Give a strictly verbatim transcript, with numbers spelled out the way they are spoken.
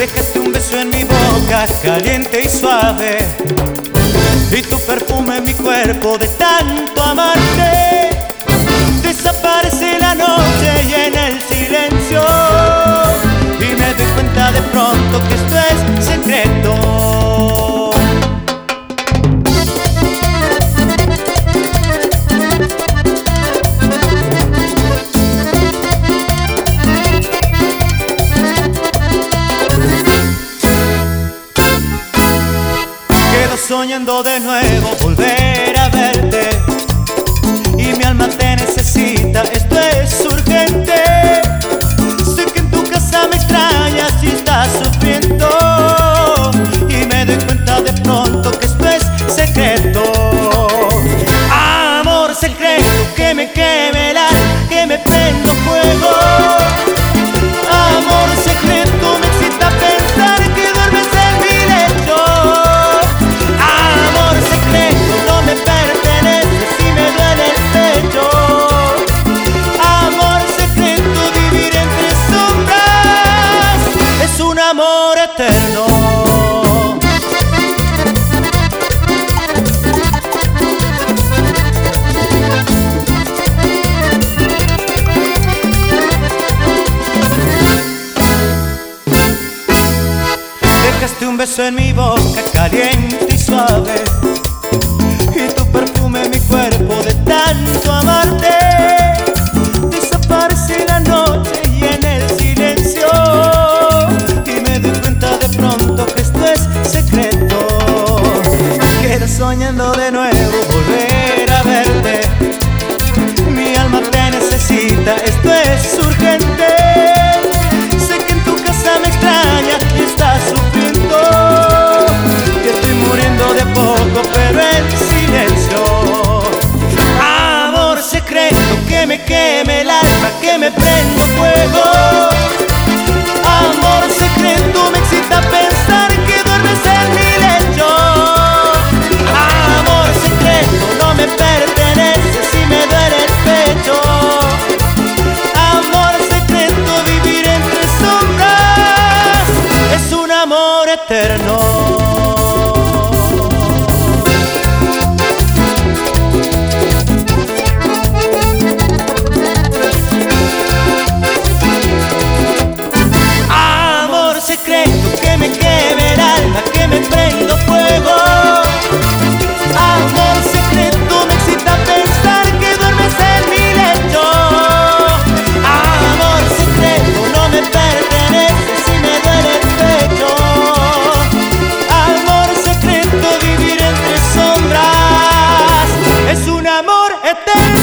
Dejaste un beso en mi boca, caliente y suave, y tu perfume en mi cuerpo de tanto amarte. Desaparece la noche y en el silencio, y me doy cuenta de pronto que esto es secreto. Soñando de nuevo volver a verte, y mi alma te necesita, esto es urgente. Sé que en tu casa me extrañas y estás sufriendo, y me doy cuenta de pronto que esto es secreto. Amor secreto que me queme el alma, que me prenda fuego. Amor secreto me excita pensar que duermes en mi lecho. Amor eterno. Dejaste un beso en mi boca, caliente y suave, y tu perfume en mi cuerpo de tanto amarte. Desaparece la noche y en el silencio, soñando de nuevo volver a verte. Mi alma te necesita, esto es urgente. Sé que en tu casa me extraña y estás sufriendo, y estoy muriendo de poco, pero en silencio. Amor secreto que me queme el alma, que me prenda fuego. Amor secreto me excita pensar que duermes en mi lecho. No me pertenece si me duele el pecho. Amor secreto, vivir entre sombras, es un amor eterno. Amor secreto que me queme el alma, que me prenda fuego. Amor secreto me excita pensar que duermes en mi lecho. Amor secreto no me pertenece si me duele el pecho. Amor secreto, vivir entre sombras, es un amor eterno.